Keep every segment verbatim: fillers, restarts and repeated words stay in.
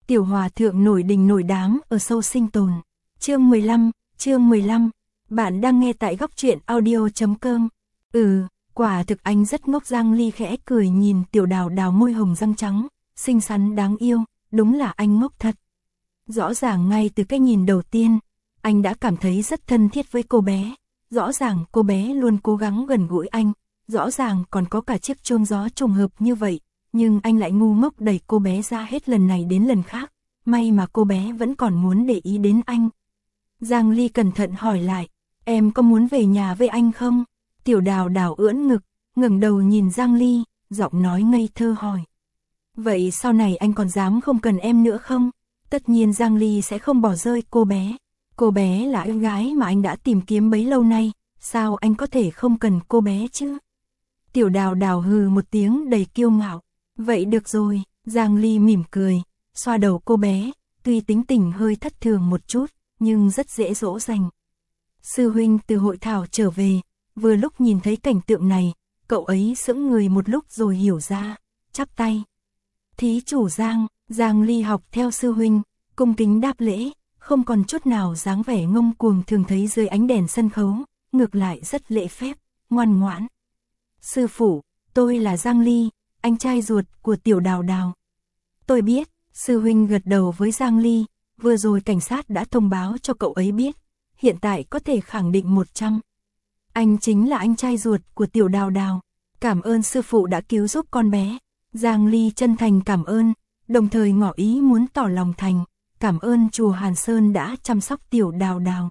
Tiểu hòa thượng nổi đình nổi đám ở sâu sinh tồn. Chương mười lăm, chương mười lăm. Bạn đang nghe tại góc truyện audio chấm com. Ừ, quả thực anh rất ngốc. Giang Ly khẽ cười nhìn Tiểu Đào Đào môi hồng răng trắng, xinh xắn đáng yêu, đúng là anh ngốc thật. Rõ ràng ngay từ cái nhìn đầu tiên, anh đã cảm thấy rất thân thiết với cô bé. Rõ ràng cô bé luôn cố gắng gần gũi anh, rõ ràng còn có cả chiếc chuông gió trùng hợp như vậy, nhưng anh lại ngu ngốc đẩy cô bé ra hết lần này đến lần khác. May mà cô bé vẫn còn muốn để ý đến anh. Giang Ly cẩn thận hỏi lại, em có muốn về nhà với anh không? Tiểu Đào Đào ưỡn ngực, ngẩng đầu nhìn Giang Ly, giọng nói ngây thơ hỏi. Vậy sau này anh còn dám không cần em nữa không? Tất nhiên Giang Ly sẽ không bỏ rơi cô bé. Cô bé là em gái mà anh đã tìm kiếm bấy lâu nay, sao anh có thể không cần cô bé chứ? Tiểu Đào Đào hừ một tiếng đầy kiêu ngạo. Vậy được rồi, Giang Ly mỉm cười, xoa đầu cô bé, tuy tính tình hơi thất thường một chút, nhưng rất dễ dỗ dành. Sư huynh từ hội thảo trở về, vừa lúc nhìn thấy cảnh tượng này, cậu ấy sững người một lúc rồi hiểu ra, chắp tay. Thí chủ Giang, Giang Ly học theo sư huynh, cung kính đáp lễ, không còn chút nào dáng vẻ ngông cuồng thường thấy dưới ánh đèn sân khấu, ngược lại rất lễ phép, ngoan ngoãn. Sư phụ, tôi là Giang Ly, anh trai ruột của Tiểu Đào Đào. Tôi biết, sư huynh gật đầu với Giang Ly, vừa rồi cảnh sát đã thông báo cho cậu ấy biết, hiện tại có thể khẳng định một trăm. Anh chính là anh trai ruột của Tiểu Đào Đào, cảm ơn sư phụ đã cứu giúp con bé. Giang Ly chân thành cảm ơn, đồng thời ngỏ ý muốn tỏ lòng thành, cảm ơn chùa Hàn Sơn đã chăm sóc Tiểu Đào Đào.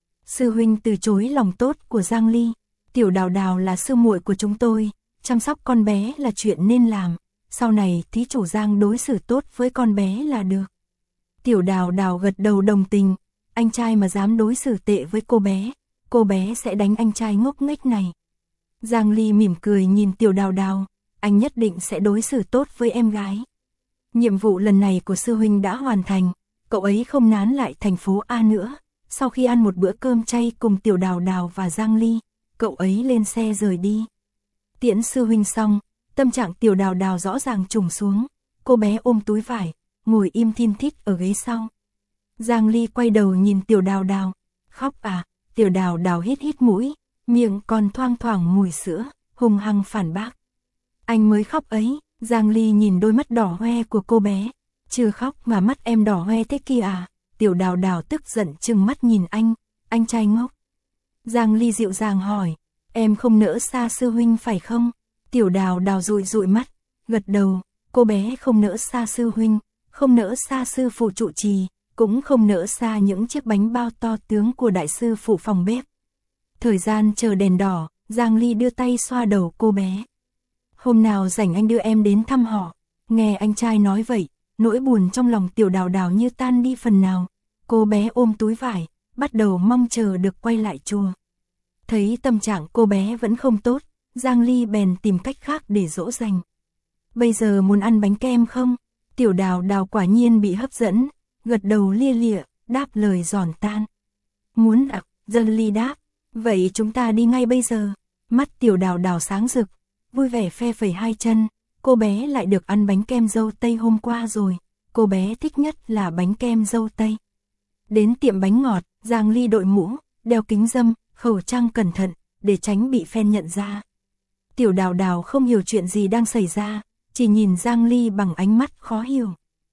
Sư huynh từ chối lòng tốt của Giang Ly, Tiểu Đào Đào là sư muội của chúng tôi, chăm sóc con bé là chuyện nên làm, sau này thí chủ Giang đối xử tốt với con bé là được. Tiểu Đào Đào gật đầu đồng tình, anh trai mà dám đối xử tệ với cô bé, cô bé sẽ đánh anh trai ngốc nghếch này. Giang Ly mỉm cười nhìn Tiểu Đào Đào, anh nhất định sẽ đối xử tốt với em gái. Nhiệm vụ lần này của sư huynh đã hoàn thành, cậu ấy không nán lại thành phố A nữa. Sau khi ăn một bữa cơm chay cùng Tiểu Đào Đào và Giang Ly, cậu ấy lên xe rời đi. Tiễn sư huynh xong, tâm trạng Tiểu Đào Đào rõ ràng trùng xuống, cô bé ôm túi vải, ngồi im thin thít ở ghế sau. Giang Ly quay đầu nhìn Tiểu Đào Đào, khóc à? Tiểu Đào Đào hít hít mũi, miệng còn thoang thoảng mùi sữa, hung hăng phản bác. Anh mới khóc ấy. Giang Ly nhìn đôi mắt đỏ hoe của cô bé, chưa khóc mà mắt em đỏ hoe thế kia à? Tiểu Đào Đào tức giận trừng mắt nhìn anh, anh trai ngốc. Giang Ly dịu dàng hỏi, em không nỡ xa sư huynh phải không? Tiểu Đào Đào dụi dụi mắt, gật đầu, cô bé không nỡ xa sư huynh, không nỡ xa sư phụ trụ trì, cũng không nỡ xa những chiếc bánh bao to tướng của đại sư phụ phòng bếp. Thời gian chờ đèn đỏ, Giang Ly đưa tay xoa đầu cô bé. Hôm nào rảnh anh đưa em đến thăm họ. Nghe anh trai nói vậy, nỗi buồn trong lòng Tiểu Đào Đào như tan đi phần nào. Cô bé ôm túi vải, bắt đầu mong chờ được quay lại chùa. Thấy tâm trạng cô bé vẫn không tốt, Giang Ly bèn tìm cách khác để dỗ dành. Bây giờ muốn ăn bánh kem không? Tiểu Đào Đào quả nhiên bị hấp dẫn, gật đầu lia lịa, đáp lời giòn tan. Muốn ạ, Giang Ly đáp, vậy chúng ta đi ngay bây giờ. Mắt Tiểu Đào Đào sáng rực, vui vẻ phe phẩy hai chân, cô bé lại được ăn bánh kem dâu tây hôm qua rồi, cô bé thích nhất là bánh kem dâu tây. Đến tiệm bánh ngọt, Giang Ly đội mũ, đeo kính râm, khẩu trang cẩn thận, để tránh bị fan nhận ra. Tiểu Đào Đào không hiểu chuyện gì đang xảy ra, chỉ nhìn Giang Ly bằng ánh mắt khó hiểu.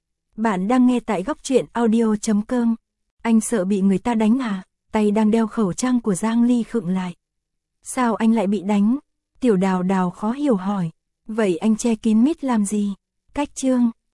Bạn đang nghe tại góc truyện audio chấm com. Anh sợ bị người ta đánh à? Tay đang đeo khẩu trang của Giang Ly khựng lại. Sao anh lại bị đánh? Tiểu Đào Đào khó hiểu hỏi, vậy anh che kín mít làm gì? Cách chương.